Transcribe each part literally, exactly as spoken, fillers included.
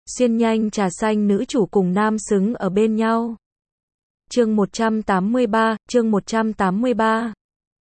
Xuyên nhanh trà xanh nữ chủ cùng nam xứng ở bên nhau. Chương một trăm tám mươi ba, chương một trăm tám mươi ba.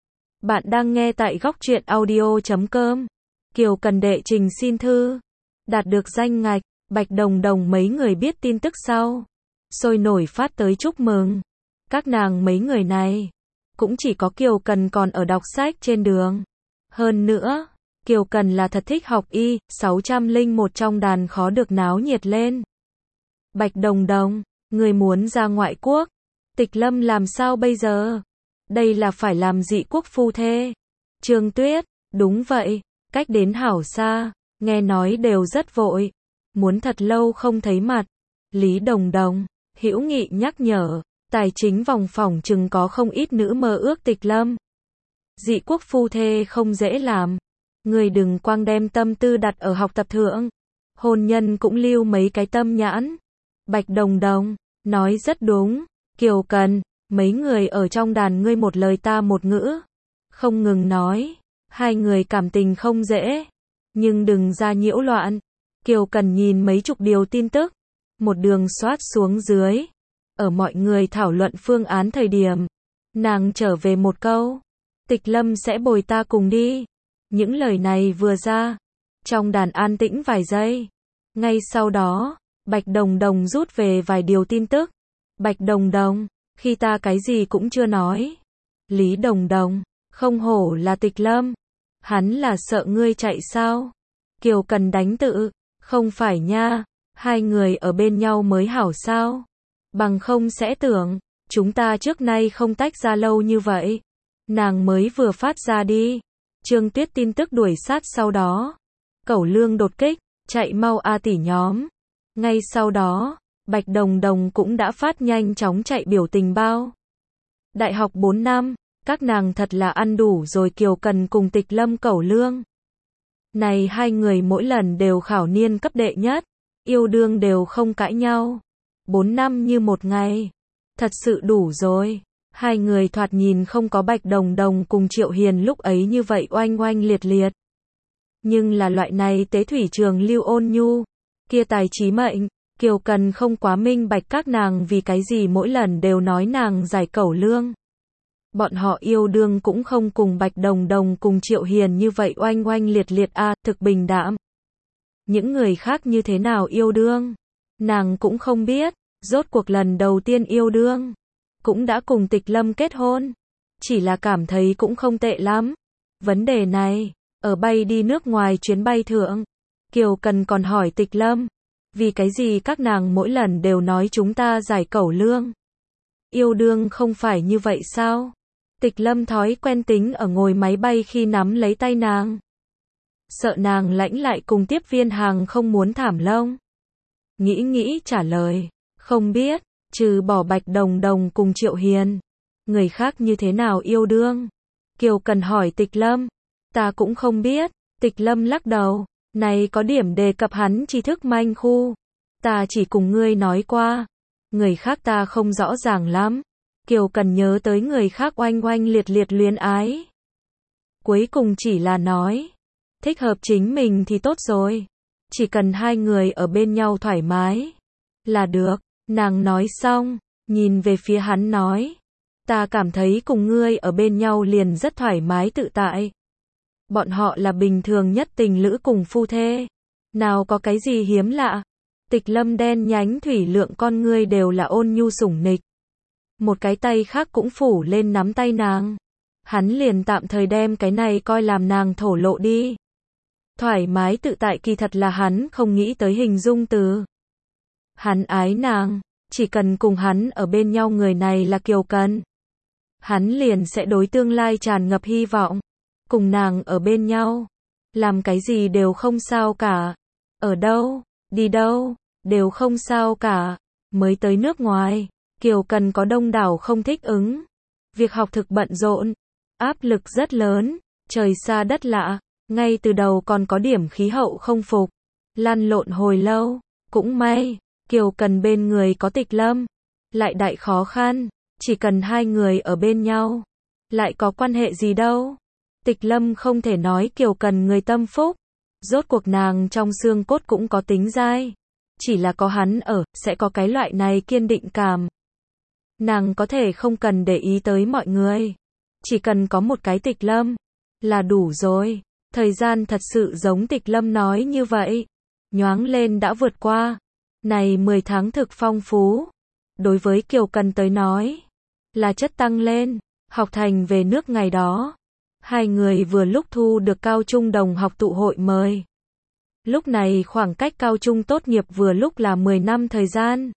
Bạn đang nghe tại góc truyện audio chấm com. Kiều Cần đệ trình xin thư, đạt được danh ngạch, Bạch Đồng Đồng mấy người biết tin tức sau, sôi nổi phát tới chúc mừng. Các nàng mấy người này, cũng chỉ có Kiều Cần còn ở đọc sách trên đường. Hơn nữa, Kiều Cần là thật thích học y, sáu trăm lẻ một trong đàn khó được náo nhiệt lên. Bạch Đồng Đồng, người muốn ra ngoại quốc, Tịch Lâm làm sao bây giờ? Đây là phải làm dị quốc phu thê. Trương Tuyết, đúng vậy, cách đến hảo xa, nghe nói đều rất vội, muốn thật lâu không thấy mặt. Lý Đồng Đồng, hữu nghị nhắc nhở, tài chính vòng phỏng chừng có không ít nữ mơ ước Tịch Lâm. Dị quốc phu thê không dễ làm, người đừng quang đem tâm tư đặt ở học tập thượng, hôn nhân cũng lưu mấy cái tâm nhãn. Bạch Đồng Đồng, nói rất đúng, Kiều Cần, mấy người ở trong đàn ngươi một lời ta một ngữ, không ngừng nói, hai người cảm tình không dễ, nhưng đừng ra nhiễu loạn. Kiều Cần nhìn mấy chục điều tin tức, một đường soát xuống dưới, ở mọi người thảo luận phương án thời điểm, nàng trở về một câu, Tịch Lâm sẽ bồi ta cùng đi. Những lời này vừa ra, trong đàn an tĩnh vài giây. Ngay sau đó, Bạch Đồng Đồng rút về vài điều tin tức. Bạch Đồng Đồng, khi ta cái gì cũng chưa nói. Lý Đồng Đồng, không hổ là Tịch Lâm. Hắn là sợ ngươi chạy sao? Kiều Cần đánh tự, không phải nha, hai người ở bên nhau mới hảo sao? Bằng không sẽ tưởng, chúng ta trước nay không tách ra lâu như vậy. Nàng mới vừa phát ra đi. Trương Tuyết tin tức đuổi sát sau đó. Cẩu Lương đột kích, chạy mau a tỷ nhóm. Ngay sau đó, Bạch Đồng Đồng cũng đã phát nhanh chóng chạy biểu tình bao. Đại học bốn năm, các nàng thật là ăn đủ rồi. Kiều Cần cùng Tịch Lâm Cẩu Lương. Này hai người mỗi lần đều khảo niên cấp đệ nhất, yêu đương đều không cãi nhau. Bốn năm như một ngày, thật sự đủ rồi. Hai người thoạt nhìn không có Bạch Đồng Đồng cùng Triệu Hiền lúc ấy như vậy oanh oanh liệt liệt. Nhưng là loại này tế thủy trường lưu ôn nhu, kia tài trí mệnh, Kiều Cần không quá minh bạch các nàng vì cái gì mỗi lần đều nói nàng giải Cẩu Lương. Bọn họ yêu đương cũng không cùng Bạch Đồng Đồng cùng Triệu Hiền như vậy oanh oanh liệt liệt a, à, thực bình đạm. Những người khác như thế nào yêu đương, nàng cũng không biết, rốt cuộc lần đầu tiên yêu đương, cũng đã cùng Tịch Lâm kết hôn, chỉ là cảm thấy cũng không tệ lắm. Vấn đề này, ở bay đi nước ngoài chuyến bay thượng, Kiều Cần còn hỏi Tịch Lâm, vì cái gì các nàng mỗi lần đều nói chúng ta giải Cẩu Lương? Yêu đương không phải như vậy sao? Tịch Lâm thói quen tính ở ngồi máy bay khi nắm lấy tay nàng, sợ nàng lãnh lại cùng tiếp viên hàng không muốn thảm lông. Nghĩ nghĩ trả lời, không biết, trừ bỏ Bạch Đồng Đồng cùng Triệu Hiền, người khác như thế nào yêu đương? Kiều Cần hỏi Tịch Lâm, ta cũng không biết. Tịch Lâm lắc đầu, này có điểm đề cập hắn tri thức manh khu, ta chỉ cùng ngươi nói qua, người khác ta không rõ ràng lắm. Kiều Cần nhớ tới người khác oanh oanh liệt liệt luyến ái, cuối cùng chỉ là nói, thích hợp chính mình thì tốt rồi, chỉ cần hai người ở bên nhau thoải mái là được. Nàng nói xong, nhìn về phía hắn nói, ta cảm thấy cùng ngươi ở bên nhau liền rất thoải mái tự tại. Bọn họ là bình thường nhất tình lữ cùng phu thê, nào có cái gì hiếm lạ. Tịch Lâm đen nhánh thủy lượng con ngươi đều là ôn nhu sủng nịch. Một cái tay khác cũng phủ lên nắm tay nàng. Hắn liền tạm thời đem cái này coi làm nàng thổ lộ đi. Thoải mái tự tại kỳ thật là hắn không nghĩ tới hình dung từ. Hắn ái nàng, chỉ cần cùng hắn ở bên nhau người này là Kiều Cần, hắn liền sẽ đối tương lai tràn ngập hy vọng. Cùng nàng ở bên nhau, làm cái gì đều không sao cả. Ở đâu, đi đâu, đều không sao cả. Mới tới nước ngoài, Kiều Cần có đông đảo không thích ứng. Việc học thực bận rộn, áp lực rất lớn, trời xa đất lạ, ngay từ đầu còn có điểm khí hậu không phục, lăn lộn hồi lâu, cũng may, Kiều Cần bên người có Tịch Lâm, lại đại khó khăn, chỉ cần hai người ở bên nhau, lại có quan hệ gì đâu. Tịch Lâm không thể nói Kiều Cần người tâm phúc, rốt cuộc nàng trong xương cốt cũng có tính dai. Chỉ là có hắn ở, sẽ có cái loại này kiên định cảm. Nàng có thể không cần để ý tới mọi người. Chỉ cần có một cái Tịch Lâm, là đủ rồi. Thời gian thật sự giống Tịch Lâm nói như vậy. Nhoáng lên đã vượt qua. Này mười tháng thực phong phú. Đối với Kiều Cần tới nói, là chất tăng lên. Học thành về nước ngày đó. Hai người vừa lúc thu được cao trung đồng học tụ hội mời. Lúc này khoảng cách cao trung tốt nghiệp vừa lúc là mười năm thời gian.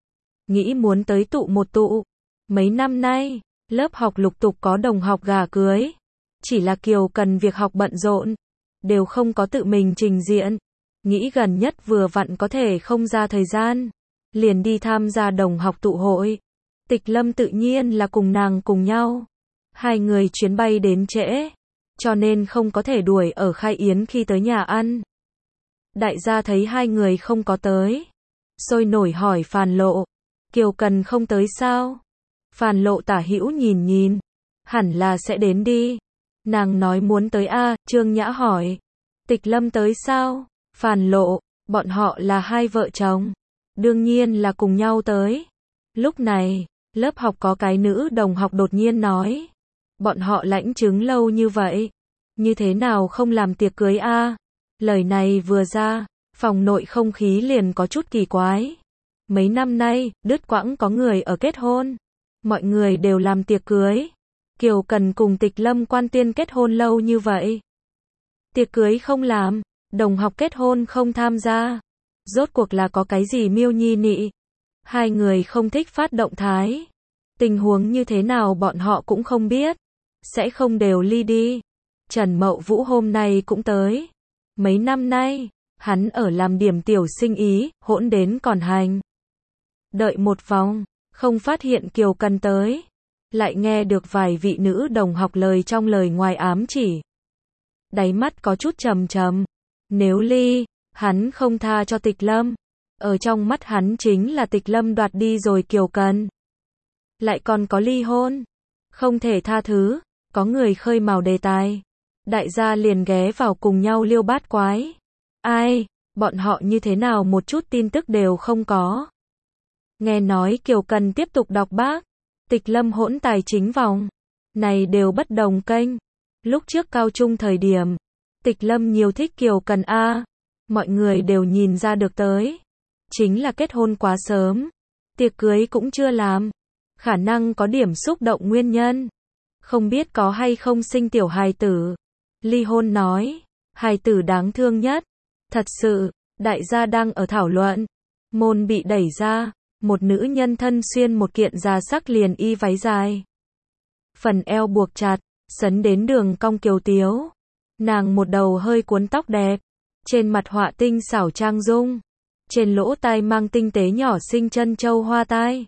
Nghĩ muốn tới tụ một tụ. Mấy năm nay, lớp học lục tục có đồng học gả cưới. Chỉ là Kiều Cần việc học bận rộn. Đều không có tự mình trình diện. Nghĩ gần nhất vừa vặn có thể không ra thời gian. Liền đi tham gia đồng học tụ hội. Tịch Lâm tự nhiên là cùng nàng cùng nhau. Hai người chuyến bay đến trễ. Cho nên không có thể đuổi ở khai yến khi tới nhà ăn. Đại gia thấy hai người không có tới. Sôi nổi hỏi Phàn Lộ. Kiều Cần không tới sao? Phàn Lộ tả hữu nhìn nhìn. Hẳn là sẽ đến đi. Nàng nói muốn tới a. Trương Nhã hỏi. Tịch Lâm tới sao? Phàn Lộ. Bọn họ là hai vợ chồng. Đương nhiên là cùng nhau tới. Lúc này, lớp học có cái nữ đồng học đột nhiên nói. Bọn họ lãnh chứng lâu như vậy. Như thế nào không làm tiệc cưới a? Lời này vừa ra, phòng nội không khí liền có chút kỳ quái. Mấy năm nay, đứt quãng có người ở kết hôn. Mọi người đều làm tiệc cưới. Kiều Cần cùng Tịch Lâm quan tiên kết hôn lâu như vậy. Tiệc cưới không làm, đồng học kết hôn không tham gia. Rốt cuộc là có cái gì miêu nhi nị. Hai người không thích phát động thái. Tình huống như thế nào bọn họ cũng không biết. Sẽ không đều ly đi. Trần Mậu Vũ hôm nay cũng tới. Mấy năm nay, hắn ở làm điểm tiểu sinh ý, hỗn đến còn hành. Đợi một vòng, không phát hiện Kiều Cần tới. Lại nghe được vài vị nữ đồng học lời trong lời ngoài ám chỉ. Đáy mắt có chút trầm trầm. Nếu ly, hắn không tha cho Tịch Lâm. Ở trong mắt hắn chính là Tịch Lâm đoạt đi rồi Kiều Cần. Lại còn có ly hôn. Không thể tha thứ, có người khơi mào đề tài. Đại gia liền ghé vào cùng nhau liêu bát quái. Ai, bọn họ như thế nào một chút tin tức đều không có. Nghe nói Kiều Cần tiếp tục đọc bác. Tịch Lâm hỗn tài chính vòng. Này đều bất đồng kênh. Lúc trước cao trung thời điểm, Tịch Lâm nhiều thích Kiều Cần a. Mọi người đều nhìn ra được tới. Chính là kết hôn quá sớm. Tiệc cưới cũng chưa làm. Khả năng có điểm xúc động nguyên nhân. Không biết có hay không sinh tiểu hài tử. Ly hôn nói, hài tử đáng thương nhất. Thật sự, đại gia đang ở thảo luận. Môn bị đẩy ra, một nữ nhân thân xuyên một kiện da sắc liền y váy dài. Phần eo buộc chặt, sấn đến đường cong kiều tiếu. Nàng một đầu hơi cuốn tóc đẹp. Trên mặt họa tinh xảo trang dung. Trên lỗ tai mang tinh tế nhỏ xinh chân châu hoa tai.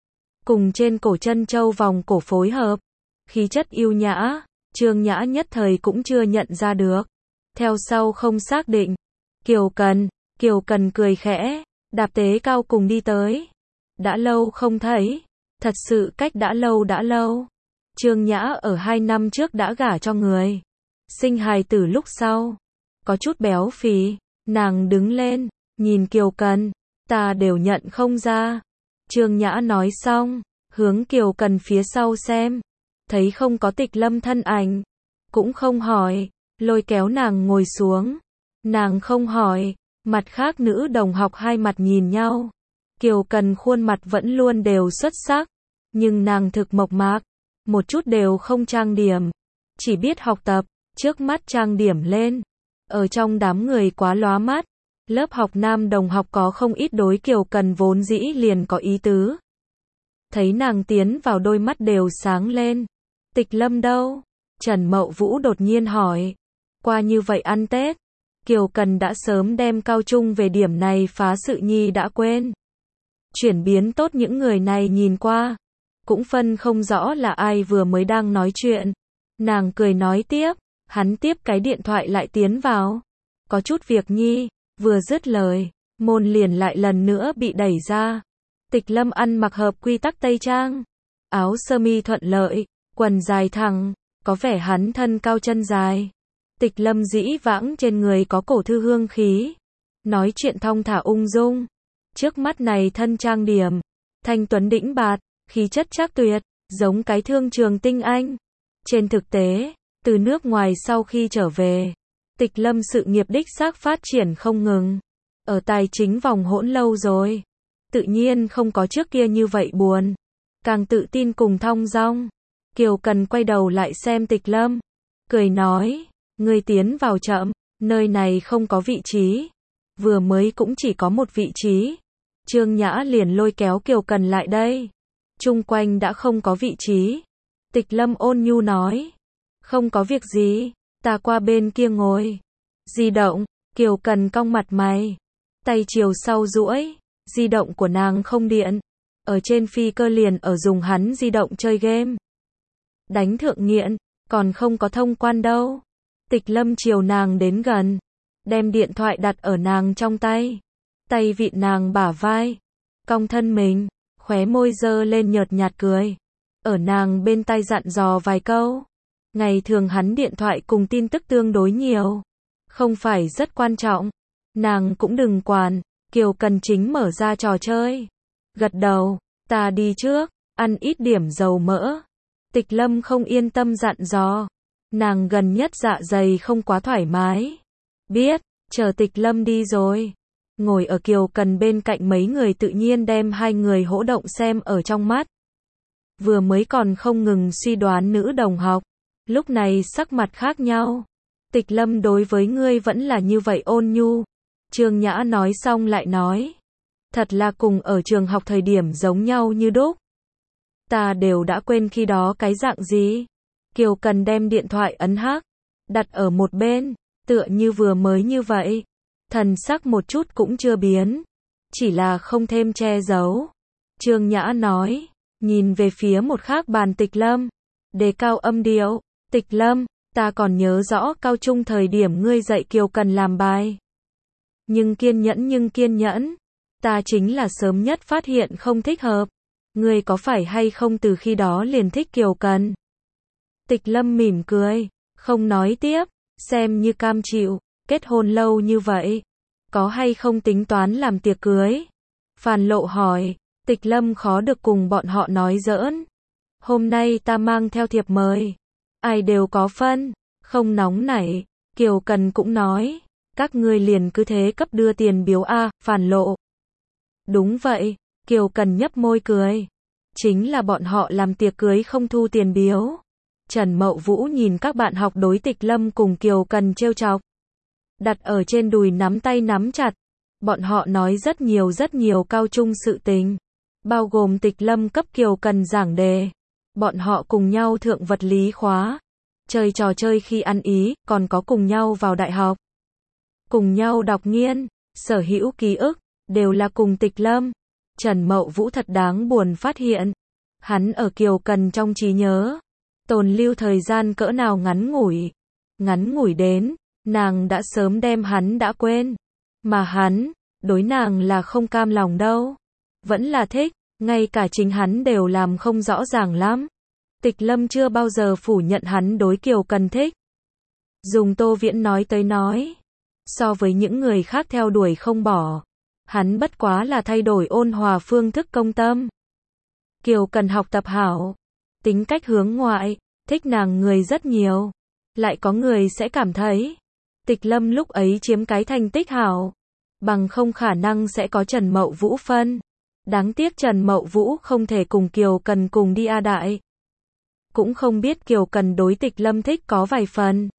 Cùng trên cổ chân châu vòng cổ phối hợp. Khí chất yêu nhã. Trương Nhã nhất thời cũng chưa nhận ra được. Theo sau không xác định. Kiều Cần, Kiều Cần cười khẽ, đạp tế cao cùng đi tới. Đã lâu không thấy. Thật sự cách đã lâu đã lâu. Trương Nhã ở hai năm trước đã gả cho người. Sinh hài tử lúc sau. Có chút béo phì. Nàng đứng lên, nhìn Kiều Cần. Ta đều nhận không ra. Trương Nhã nói xong, hướng Kiều Cần phía sau xem. Thấy không có Tịch Lâm thân ảnh. Cũng không hỏi. Lôi kéo nàng ngồi xuống. Nàng không hỏi. Mặt khác nữ đồng học hai mặt nhìn nhau. Kiều Cần khuôn mặt vẫn luôn đều xuất sắc. Nhưng nàng thực mộc mạc. Một chút đều không trang điểm. Chỉ biết học tập. Trước mắt trang điểm lên. Ở trong đám người quá lóa mắt. Lớp học nam đồng học có không ít đối Kiều Cần vốn dĩ liền có ý tứ. Thấy nàng tiến vào đôi mắt đều sáng lên. Tịch Lâm đâu? Trần Mậu Vũ đột nhiên hỏi. Qua như vậy ăn Tết. Kiều Cần đã sớm đem cao trung về điểm này phá sự nhi đã quên. Chuyển biến tốt những người này nhìn qua. Cũng phân không rõ là ai vừa mới đang nói chuyện. Nàng cười nói tiếp. Hắn tiếp cái điện thoại lại tiến vào. Có chút việc nhi. Vừa dứt lời. Môn liền lại lần nữa bị đẩy ra. Tịch Lâm ăn mặc hợp quy tắc tây trang. Áo sơ mi thuận lợi. Quần dài thẳng. Có vẻ hắn thân cao chân dài. Tịch Lâm dĩ vãng trên người có cổ thư hương khí. Nói chuyện thong thả ung dung. Trước mắt này thân trang điểm, thanh tuấn đĩnh bạt, khí chất trác tuyệt, giống cái thương trường tinh anh. Trên thực tế, từ nước ngoài sau khi trở về, Tịch Lâm sự nghiệp đích xác phát triển không ngừng. Ở tài chính vòng hỗn lâu rồi, tự nhiên không có trước kia như vậy buồn, càng tự tin cùng thong dong. Kiều Cần quay đầu lại xem Tịch Lâm, cười nói, ngươi tiến vào chậm, nơi này không có vị trí, vừa mới cũng chỉ có một vị trí. Trương Nhã liền lôi kéo Kiều Cần lại đây, chung quanh đã không có vị trí. Tịch Lâm ôn nhu nói, không có việc gì, ta qua bên kia ngồi. Di động, Kiều Cần cong mặt mày, tay chiều sau duỗi, di động của nàng không điện, ở trên phi cơ liền ở dùng hắn di động chơi game. Đánh thượng nghiện, còn không có thông quan đâu. Tịch Lâm chiều nàng đến gần, đem điện thoại đặt ở nàng trong tay, tay vịn nàng bả vai, cong thân mình, khóe môi dơ lên nhợt nhạt cười, ở nàng bên tai dặn dò vài câu. Ngày thường hắn điện thoại cùng tin tức tương đối nhiều, không phải rất quan trọng, nàng cũng đừng quản. Kiều Cần chính mở ra trò chơi, gật đầu, ta đi trước, ăn ít điểm dầu mỡ. Tịch Lâm không yên tâm dặn dò, nàng gần nhất dạ dày không quá thoải mái. Biết, chờ Tịch Lâm đi rồi, ngồi ở Kiều Cần bên cạnh mấy người tự nhiên đem hai người hỗ động xem ở trong mắt. Vừa mới còn không ngừng suy đoán nữ đồng học, lúc này sắc mặt khác nhau. Tịch Lâm đối với ngươi vẫn là như vậy ôn nhu. Trương Nhã nói xong lại nói, thật là cùng ở trường học thời điểm giống nhau như đúc. Ta đều đã quên khi đó cái dạng gì. Kiều Cần đem điện thoại ấn hắc, đặt ở một bên, tựa như vừa mới như vậy. Thần sắc một chút cũng chưa biến, chỉ là không thêm che giấu. Trương Nhã nói, nhìn về phía một khác bàn Tịch Lâm, đề cao âm điệu, Tịch Lâm, ta còn nhớ rõ cao trung thời điểm ngươi dạy Kiều Cần làm bài. Nhưng kiên nhẫn nhưng kiên nhẫn, ta chính là sớm nhất phát hiện không thích hợp. Ngươi có phải hay không từ khi đó liền thích Kiều Cần? Tịch Lâm mỉm cười, không nói tiếp, xem như cam chịu, kết hôn lâu như vậy, có hay không tính toán làm tiệc cưới? Phàn Lộ hỏi. Tịch Lâm khó được cùng bọn họ nói giỡn. Hôm nay ta mang theo thiệp mời, ai đều có phân, không nóng nảy. Kiều Cần cũng nói, các ngươi liền cứ thế cấp đưa tiền biếu a. Phàn Lộ. Đúng vậy. Kiều Cần nhấp môi cười, chính là bọn họ làm tiệc cưới không thu tiền biếu. Trần Mậu Vũ nhìn các bạn học đối Tịch Lâm cùng Kiều Cần trêu chọc, đặt ở trên đùi nắm tay nắm chặt. Bọn họ nói rất nhiều rất nhiều cao trung sự tình, bao gồm Tịch Lâm cấp Kiều Cần giảng đề. Bọn họ cùng nhau thượng vật lý khóa, chơi trò chơi khi ăn ý, còn có cùng nhau vào đại học, cùng nhau đọc nghiên, sở hữu ký ức, đều là cùng Tịch Lâm. Trần Mậu Vũ thật đáng buồn phát hiện, hắn ở Kiều Cần trong trí nhớ, tồn lưu thời gian cỡ nào ngắn ngủi. Ngắn ngủi đến, nàng đã sớm đem hắn đã quên. Mà hắn, đối nàng là không cam lòng đâu. Vẫn là thích, ngay cả chính hắn đều làm không rõ ràng lắm. Tịch Lâm chưa bao giờ phủ nhận hắn đối Kiều Cần thích. Dùng Tô Viễn nói tới nói, so với những người khác theo đuổi không bỏ, hắn bất quá là thay đổi ôn hòa phương thức công tâm. Kiều Cần học tập hảo, tính cách hướng ngoại, thích nàng người rất nhiều. Lại có người sẽ cảm thấy, Tịch Lâm lúc ấy chiếm cái thành tích hảo, bằng không khả năng sẽ có Trần Mậu Vũ phân. Đáng tiếc Trần Mậu Vũ không thể cùng Kiều Cần cùng đi A Đại. Cũng không biết Kiều Cần đối Tịch Lâm thích có vài phần.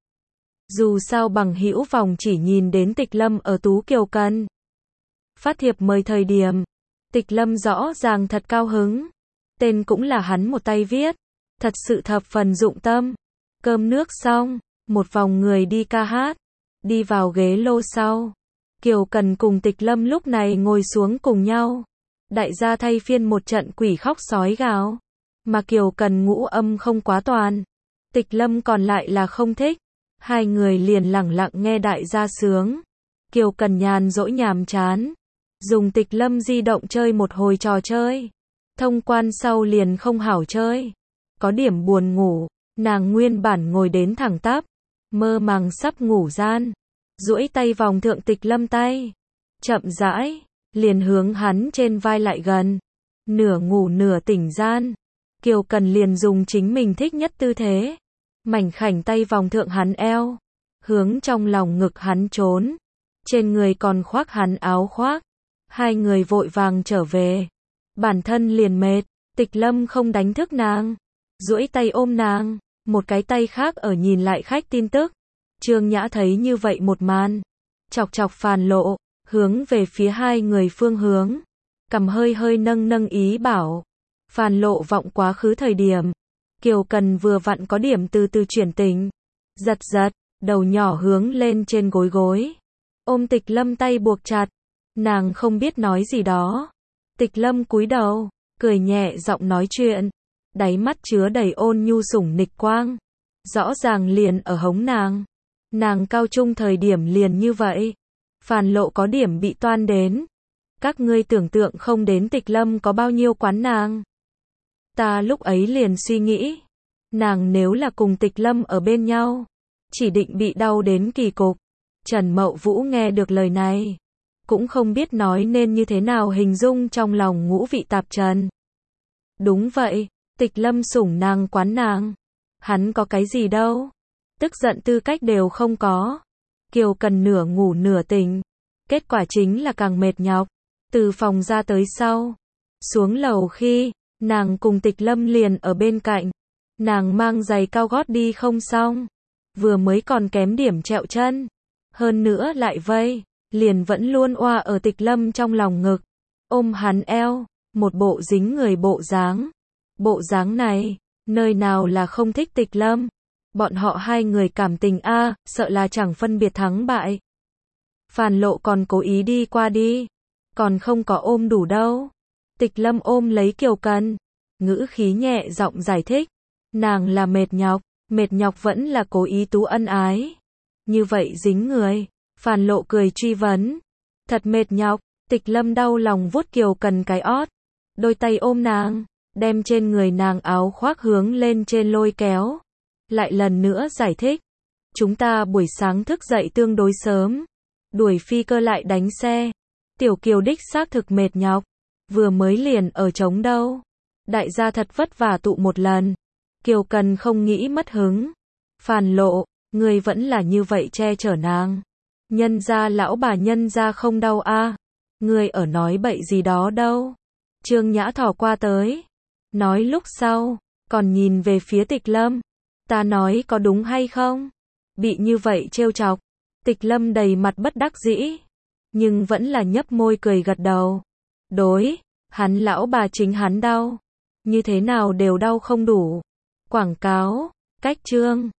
Dù sao bằng hữu vòng chỉ nhìn đến Tịch Lâm ở tú Kiều Cần. Phát thiệp mời thời điểm, Tịch Lâm rõ ràng thật cao hứng. Tên cũng là hắn một tay viết, thật sự thập phần dụng tâm. Cơm nước xong, một vòng người đi ca hát, đi vào ghế lô sau. Kiều Cần cùng Tịch Lâm lúc này ngồi xuống cùng nhau. Đại gia thay phiên một trận quỷ khóc sói gào. Mà Kiều Cần ngũ âm không quá toàn, Tịch Lâm còn lại là không thích. Hai người liền lẳng lặng nghe đại gia sướng. Kiều Cần nhàn dỗi nhàm chán, dùng Tịch Lâm di động chơi một hồi trò chơi. Thông quan sau liền không hảo chơi, có điểm buồn ngủ. Nàng nguyên bản ngồi đến thẳng tắp, mơ màng sắp ngủ gian, duỗi tay vòng thượng Tịch Lâm tay, chậm rãi, liền hướng hắn trên vai lại gần. Nửa ngủ nửa tỉnh gian, Kiều Cần liền dùng chính mình thích nhất tư thế, mảnh khảnh tay vòng thượng hắn eo, hướng trong lòng ngực hắn trốn, trên người còn khoác hắn áo khoác. Hai người vội vàng trở về, bản thân liền mệt, Tịch Lâm không đánh thức nàng, duỗi tay ôm nàng, một cái tay khác ở nhìn lại khách tin tức. Trương Nhã thấy như vậy một màn, chọc chọc Phàn Lộ, hướng về phía hai người phương hướng, cầm hơi hơi nâng nâng ý bảo. Phàn Lộ vọng quá khứ thời điểm, Kiều Cần vừa vặn có điểm từ từ chuyển tình, giật giật, đầu nhỏ hướng lên trên gối gối, ôm Tịch Lâm tay buộc chặt, nàng không biết nói gì đó. Tịch Lâm cúi đầu, cười nhẹ giọng nói chuyện, đáy mắt chứa đầy ôn nhu sủng nịch quang, rõ ràng liền ở hống nàng. Nàng cao trung thời điểm liền như vậy. Phàn Lộ có điểm bị toan đến. Các ngươi tưởng tượng không đến Tịch Lâm có bao nhiêu quán nàng. Ta lúc ấy liền suy nghĩ, nàng nếu là cùng Tịch Lâm ở bên nhau, chỉ định bị đau đến kỳ cục. Trần Mậu Vũ nghe được lời này, cũng không biết nói nên như thế nào hình dung trong lòng ngũ vị tạp trần. Đúng vậy, Tịch Lâm sủng nàng quán nàng, hắn có cái gì đâu, tức giận tư cách đều không có. Kiều Cần nửa ngủ nửa tỉnh, kết quả chính là càng mệt nhọc. Từ phòng ra tới sau, xuống lầu khi, nàng cùng Tịch Lâm liền ở bên cạnh, nàng mang giày cao gót đi không xong, vừa mới còn kém điểm trẹo chân, hơn nữa lại vây, liền vẫn luôn oa ở Tịch Lâm trong lòng ngực, ôm hắn eo, một bộ dính người bộ dáng. Bộ dáng này, nơi nào là không thích Tịch Lâm. Bọn họ hai người cảm tình a, à, sợ là chẳng phân biệt thắng bại. Phàn Lộ còn cố ý đi qua đi, còn không có ôm đủ đâu. Tịch Lâm ôm lấy Kiều Cần, ngữ khí nhẹ giọng giải thích, nàng là mệt nhọc, mệt nhọc vẫn là cố ý tú ân ái. Như vậy dính người. Phàn Lộ cười truy vấn, thật mệt nhọc. Tịch Lâm đau lòng vuốt Kiều Cần cái ót, đôi tay ôm nàng, đem trên người nàng áo khoác hướng lên trên lôi kéo. Lại lần nữa giải thích, chúng ta buổi sáng thức dậy tương đối sớm, đuổi phi cơ lại đánh xe. Tiểu Kiều đích xác thực mệt nhọc, vừa mới liền ở trống đâu. Đại gia thật vất vả tụ một lần. Kiều Cần không nghĩ mất hứng. Phàn Lộ, người vẫn là như vậy che chở nàng. Nhân gia lão bà nhân gia không đau a, à. Người ở nói bậy gì đó đâu. Trương Nhã thò qua tới, nói lúc sau, còn nhìn về phía Tịch Lâm. Ta nói có đúng hay không? Bị như vậy trêu chọc. Tịch Lâm đầy mặt bất đắc dĩ, nhưng vẫn là nhấp môi cười gật đầu. Đối, hắn lão bà chính hắn đau, như thế nào đều đau không đủ. Quảng cáo, cách chương.